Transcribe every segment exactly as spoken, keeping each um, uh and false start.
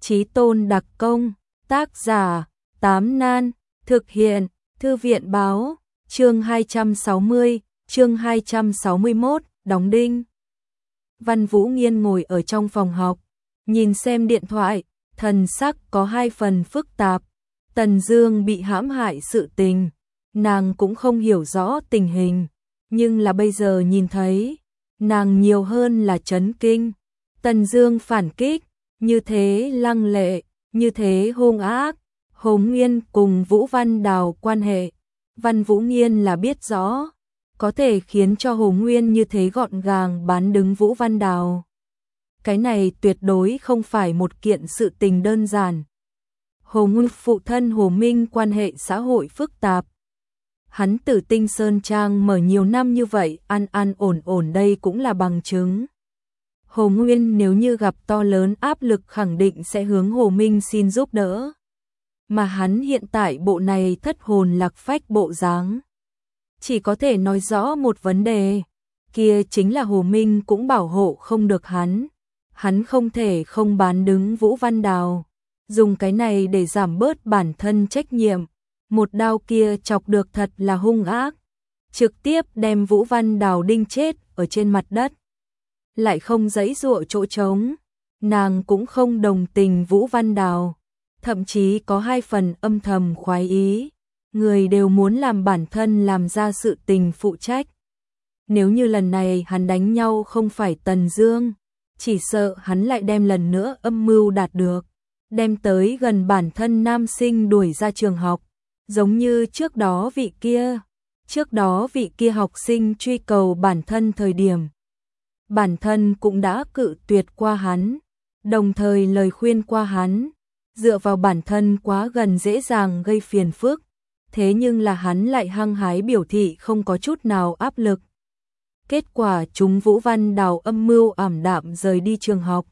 Chí tôn đặc công, tác giả, Tám Nan, thực hiện, Thư viện báo, chương hai trăm sáu mươi, chương hai trăm sáu mươi mốt, đóng đinh. Văn Vũ Nghiên ngồi ở trong phòng học, nhìn xem điện thoại, thần sắc có hai phần phức tạp. Tần Dương bị hãm hại sự tình, nàng cũng không hiểu rõ tình hình, nhưng là bây giờ nhìn thấy, nàng nhiều hơn là chấn kinh. Tần Dương phản kích, như thế lăng lệ, như thế hung ác. Hồ Nguyên cùng Vũ Văn Đào quan hệ, Văn Vũ Nghiên là biết rõ, có thể khiến cho Hồ Nguyên như thế gọn gàng bán đứng Vũ Văn Đào. Cái này tuyệt đối không phải một kiện sự tình đơn giản. Hồ Nguyên phụ thân Hồ Minh quan hệ xã hội phức tạp. Hắn từ Tinh Sơn Trang mở nhiều năm như vậy, an an ổn ổn đây cũng là bằng chứng. Hồ Nguyên nếu như gặp to lớn áp lực khẳng định sẽ hướng Hồ Minh xin giúp đỡ. Mà hắn hiện tại bộ này thất hồn lạc phách bộ dáng, chỉ có thể nói rõ một vấn đề, kia chính là Hồ Minh cũng bảo hộ không được hắn. Hắn không thể không bán đứng Vũ Văn Đào, dùng cái này để giảm bớt bản thân trách nhiệm. Một đao kia chọc được thật là hung ác, trực tiếp đem Vũ Văn Đào đinh chết ở trên mặt đất. Lại không giãy giụa chỗ trống, nàng cũng không đồng tình Vũ Văn Đào, thậm chí có hai phần âm thầm khoái ý. Người đều muốn làm bản thân làm ra sự tình phụ trách. Nếu như lần này hắn đánh nhau không phải Tần Dương, chỉ sợ hắn lại đem lần nữa âm mưu đạt được, đem tới gần bản thân nam sinh đuổi ra trường học, giống như trước đó vị kia, trước đó vị kia học sinh truy cầu bản thân thời điểm, bản thân cũng đã cự tuyệt qua hắn, đồng thời lời khuyên qua hắn, dựa vào bản thân quá gần dễ dàng gây phiền phức, thế nhưng là hắn lại hăng hái biểu thị không có chút nào áp lực. Kết quả chúng Vũ Văn Đào âm mưu ảm đạm rời đi trường học.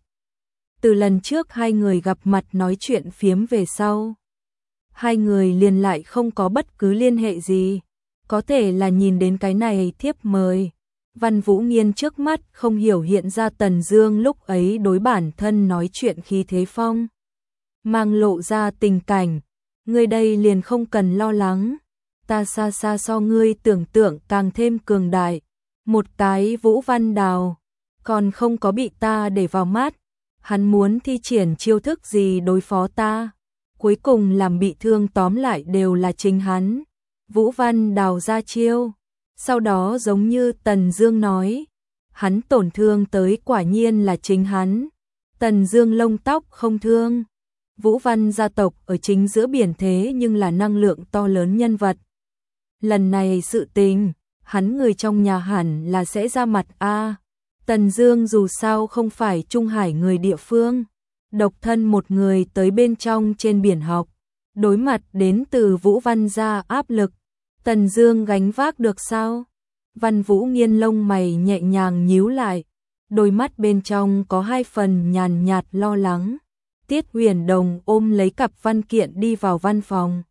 Từ lần trước hai người gặp mặt nói chuyện phiếm về sau, hai người liền lại không có bất cứ liên hệ gì. Có thể là nhìn đến cái này thiếp mời, Văn Vũ Nghiên trước mắt không hiểu hiện ra Tần Dương lúc ấy đối bản thân nói chuyện khí thế phong mang lộ ra tình cảnh. Ngươi đây liền không cần lo lắng, ta xa xa so ngươi tưởng tượng càng thêm cường đại. Một cái Vũ Văn Đào còn không có bị ta để vào mắt, hắn muốn thi triển chiêu thức gì đối phó ta, cuối cùng làm bị thương tóm lại đều là chính hắn. Vũ Văn Đào ra chiêu, sau đó giống như Tần Dương nói, hắn tổn thương tới quả nhiên là chính hắn. Tần Dương lông tóc không thương. Vũ Văn gia tộc ở chính giữa biển thế nhưng là năng lượng to lớn nhân vật. Lần này sự tình, hắn người trong nhà hẳn là sẽ ra mặt a. Tần Dương dù sao không phải Trung Hải người địa phương, độc thân một người tới bên trong trên biển học, đối mặt đến từ Vũ Văn gia áp lực, Tần Dương gánh vác được sao? Văn Vũ Nghiên lông mày nhẹ nhàng nhíu lại, đôi mắt bên trong có hai phần nhàn nhạt lo lắng. Tiết Huyền Đồng ôm lấy cặp văn kiện đi vào văn phòng,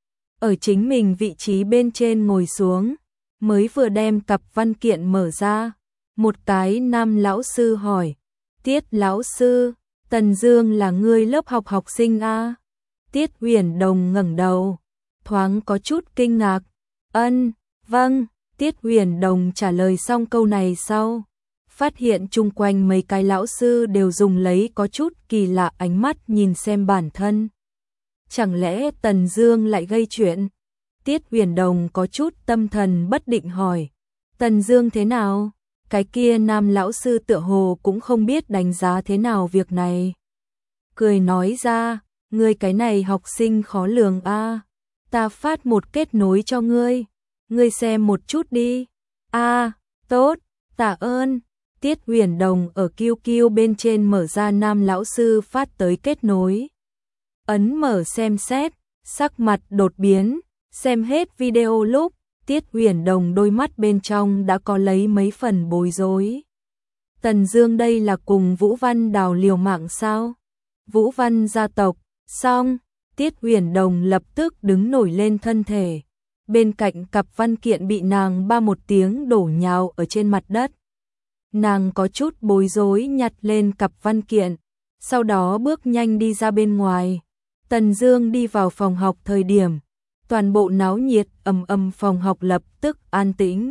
ở chính mình vị trí bên trên ngồi xuống, mới vừa đem cặp văn kiện mở ra, một cái nam lão sư hỏi, Tiết lão sư, Tần Dương là ngươi lớp học học sinh a? Tiết Huyền Đồng ngẩng đầu, thoáng có chút kinh ngạc, ân, vâng. Tiết Huyền Đồng trả lời xong câu này sau, phát hiện chung quanh mấy cái lão sư đều dùng lấy có chút kỳ lạ ánh mắt nhìn xem bản thân. Chẳng lẽ Tần Dương lại gây chuyện? Tiết Huyền Đồng có chút tâm thần bất định hỏi, Tần Dương thế nào? Cái kia nam lão sư tựa hồ cũng không biết đánh giá thế nào việc này. Cười nói ra, ngươi cái này học sinh khó lường a, ta phát một kết nối cho ngươi, ngươi xem một chút đi. A, tốt, tạ ơn. Tiết Huyền Đồng ở Q Q bên trên mở ra nam lão sư phát tới kết nối. Ấn mở xem xét, sắc mặt đột biến, xem hết video lúc, Tiết Huyền Đồng đôi mắt bên trong đã có lấy mấy phần bối rối. Tần Dương đây là cùng Vũ Văn Đào liều mạng sao? Vũ Văn gia tộc, xong, Tiết Huyền Đồng lập tức đứng nổi lên thân thể. Bên cạnh cặp văn kiện bị nàng ba một tiếng đổ nhào ở trên mặt đất. Nàng có chút bối rối nhặt lên cặp văn kiện, sau đó bước nhanh đi ra bên ngoài. Tần Dương đi vào phòng học thời điểm, toàn bộ náo nhiệt ầm ầm phòng học lập tức an tĩnh.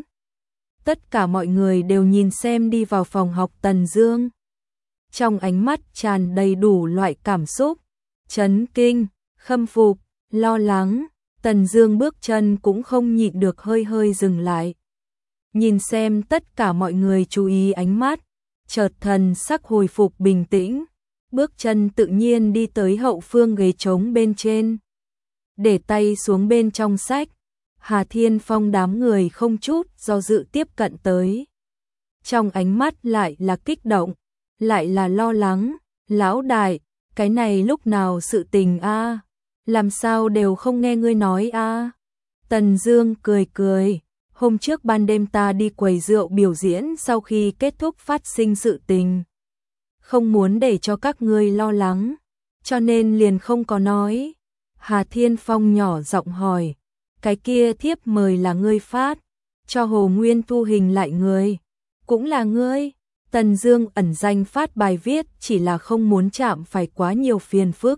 Tất cả mọi người đều nhìn xem đi vào phòng học Tần Dương. Trong ánh mắt tràn đầy đủ loại cảm xúc, chấn kinh, khâm phục, lo lắng. Tần Dương bước chân cũng không nhịn được hơi hơi dừng lại. Nhìn xem tất cả mọi người chú ý ánh mắt, chợt thần sắc hồi phục bình tĩnh, bước chân tự nhiên đi tới hậu phương ghế trống bên trên. Để tay xuống bên trong sách, Hà Thiên Phong đám người không chút do dự tiếp cận tới. Trong ánh mắt lại là kích động, lại là lo lắng, lão đại, cái này lúc nào sự tình a? Làm sao đều không nghe ngươi nói a? Tần Dương cười cười, hôm trước ban đêm ta đi quầy rượu biểu diễn sau khi kết thúc phát sinh sự tình. Không muốn để cho các ngươi lo lắng, cho nên liền không có nói. Hà Thiên Phong nhỏ giọng hỏi, cái kia thiếp mời là ngươi phát, cho Hồ Nguyên thu hình lại người, cũng là ngươi. Tần Dương ẩn danh phát bài viết chỉ là không muốn chạm phải quá nhiều phiền phức.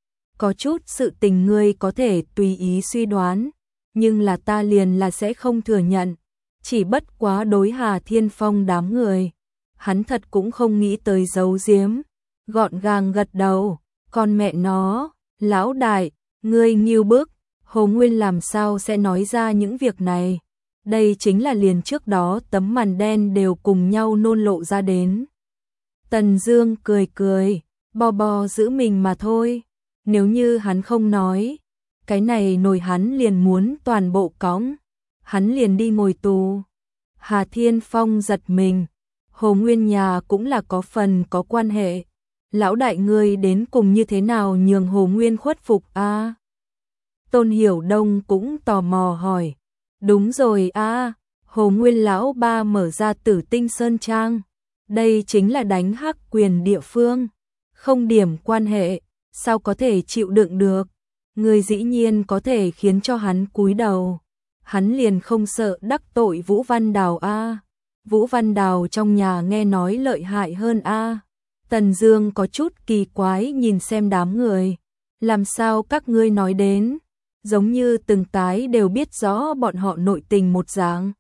Có chút sự tình ngươi có thể tùy ý suy đoán, nhưng là ta liền là sẽ không thừa nhận. Chỉ bất quá đối Hà Thiên Phong đám người, hắn thật cũng không nghĩ tới giấu giếm, gọn gàng gật đầu, con mẹ nó, lão đại, ngươi nghiêu bức, Hồ Nguyên làm sao sẽ nói ra những việc này. Đây chính là liền trước đó tấm màn đen đều cùng nhau nôn lộ ra đến. Tần Dương cười cười, bò bò giữ mình mà thôi. Nếu như hắn không nói, cái này nổi hắn liền muốn toàn bộ cõng, hắn liền đi ngồi tù. Hà Thiên Phong giật mình, Hồ Nguyên nhà cũng là có phần có quan hệ. Lão đại ngươi đến cùng như thế nào nhường Hồ Nguyên khuất phục a? À? Tôn Hiểu Đông cũng tò mò hỏi. Đúng rồi a, à, Hồ Nguyên lão ba mở ra Tử Tinh Sơn Trang, đây chính là đánh hắc quyền địa phương, không điểm quan hệ, sao có thể chịu đựng được? Người dĩ nhiên có thể khiến cho hắn cúi đầu, hắn liền không sợ đắc tội Vũ Văn Đào a? À? Vũ Văn Đào trong nhà nghe nói lợi hại hơn a. À? Tần Dương có chút kỳ quái nhìn xem đám người, làm sao các ngươi nói đến, giống như từng tái đều biết rõ bọn họ nội tình một dạng.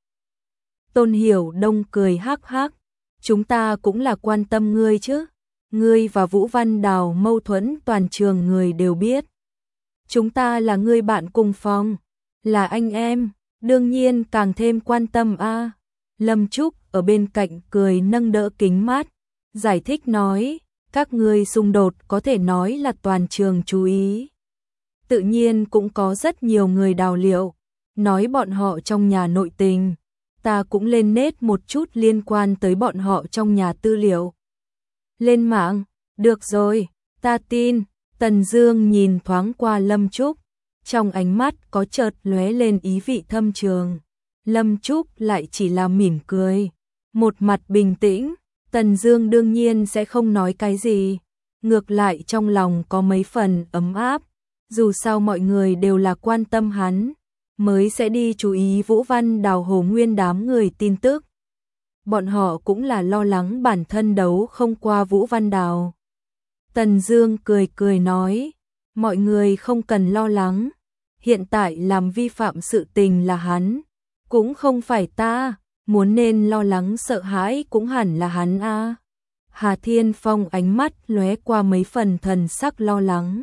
Tôn Hiểu Đông cười hắc hắc, chúng ta cũng là quan tâm ngươi chứ, ngươi và Vũ Văn Đào mâu thuẫn toàn trường người đều biết. Chúng ta là ngươi bạn cùng phòng, là anh em, đương nhiên càng thêm quan tâm a. À. Lâm Trúc ở bên cạnh cười nâng đỡ kính mát, giải thích nói, các ngươi xung đột có thể nói là toàn trường chú ý. Tự nhiên cũng có rất nhiều người đào liệu, nói bọn họ trong nhà nội tình, ta cũng lên nét một chút liên quan tới bọn họ trong nhà tư liệu. Lên mạng, được rồi, ta tin. Tần Dương nhìn thoáng qua Lâm Trúc, trong ánh mắt có chợt lóe lên ý vị thâm trường. Lâm Trúc lại chỉ là mỉm cười, một mặt bình tĩnh. Tần Dương đương nhiên sẽ không nói cái gì, ngược lại trong lòng có mấy phần ấm áp. Dù sao mọi người đều là quan tâm hắn, mới sẽ đi chú ý Vũ Văn Đào Hồ Nguyên đám người tin tức. Bọn họ cũng là lo lắng bản thân đấu không qua Vũ Văn Đào. Tần Dương cười cười nói, mọi người không cần lo lắng, hiện tại làm vi phạm sự tình là hắn, cũng không phải ta, muốn nên lo lắng sợ hãi cũng hẳn là hắn a. À. Hà Thiên Phong ánh mắt lóe qua mấy phần thần sắc lo lắng.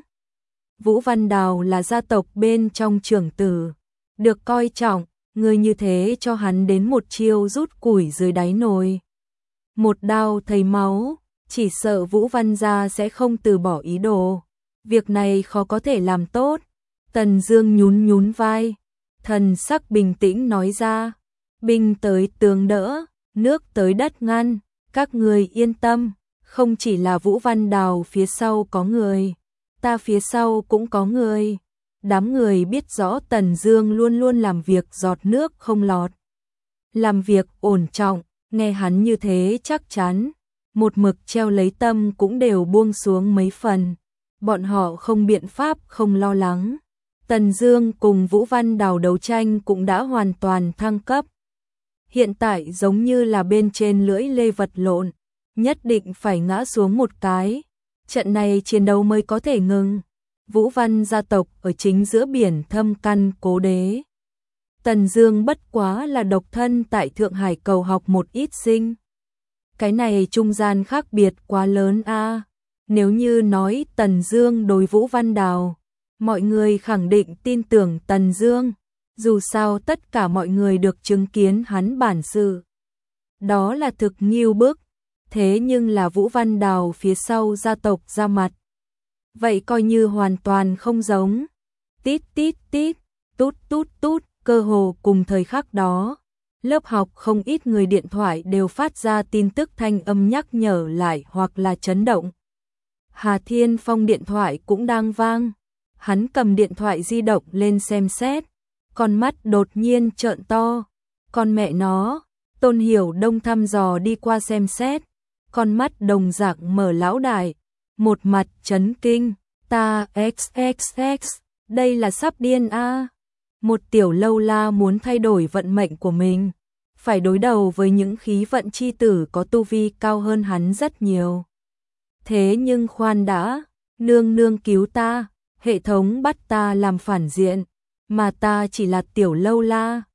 Vũ Văn Đào là gia tộc bên trong trưởng tử, được coi trọng, người như thế cho hắn đến một chiêu rút củi dưới đáy nồi. Một đao thấy máu, chỉ sợ Vũ Văn gia sẽ không từ bỏ ý đồ. Việc này khó có thể làm tốt. Tần Dương nhún nhún vai, thần sắc bình tĩnh nói ra, binh tới tướng đỡ, nước tới đất ngăn, các người yên tâm, không chỉ là Vũ Văn Đào phía sau có người, ta phía sau cũng có người. Đám người biết rõ Tần Dương luôn luôn làm việc giọt nước không lọt, làm việc ổn trọng, nghe hắn như thế chắc chắn, một mực treo lấy tâm cũng đều buông xuống mấy phần. Bọn họ không biện pháp không lo lắng. Tần Dương cùng Vũ Văn Đào đấu tranh cũng đã hoàn toàn thăng cấp. Hiện tại giống như là bên trên lưỡi lê vật lộn, nhất định phải ngã xuống một cái. trận này chiến đấu mới có thể ngừng. Vũ Văn gia tộc ở chính giữa biển thâm căn cố đế. Tần Dương bất quá là độc thân tại Thượng Hải cầu học một ít sinh. Cái này trung gian khác biệt quá lớn a. À. Nếu như nói Tần Dương đối Vũ Văn Đào, mọi người khẳng định tin tưởng Tần Dương, dù sao tất cả mọi người được chứng kiến hắn bản sự. Đó là thực nghiêu bức, thế nhưng là Vũ Văn Đào phía sau gia tộc ra mặt. Vậy coi như hoàn toàn không giống. Tít tít tít, tút tút tút, cơ hồ cùng thời khắc đó. Lớp học không ít người điện thoại đều phát ra tin tức thanh âm nhắc nhở lại hoặc là chấn động. Hà Thiên Phong điện thoại cũng đang vang. Hắn cầm điện thoại di động lên xem xét. Con mắt đột nhiên trợn to. Con mẹ nó, Tôn Hiểu Đông thăm dò đi qua xem xét. Con mắt đồng dạng mở lão đại. Một mặt chấn kinh. Ta xxx, đây là sắp điên a. À. Một tiểu lâu la muốn thay đổi vận mệnh của mình. Phải đối đầu với những khí vận chi tử có tu vi cao hơn hắn rất nhiều. Thế nhưng khoan đã, nương nương cứu ta, hệ thống bắt ta làm phản diện, mà ta chỉ là tiểu lâu la.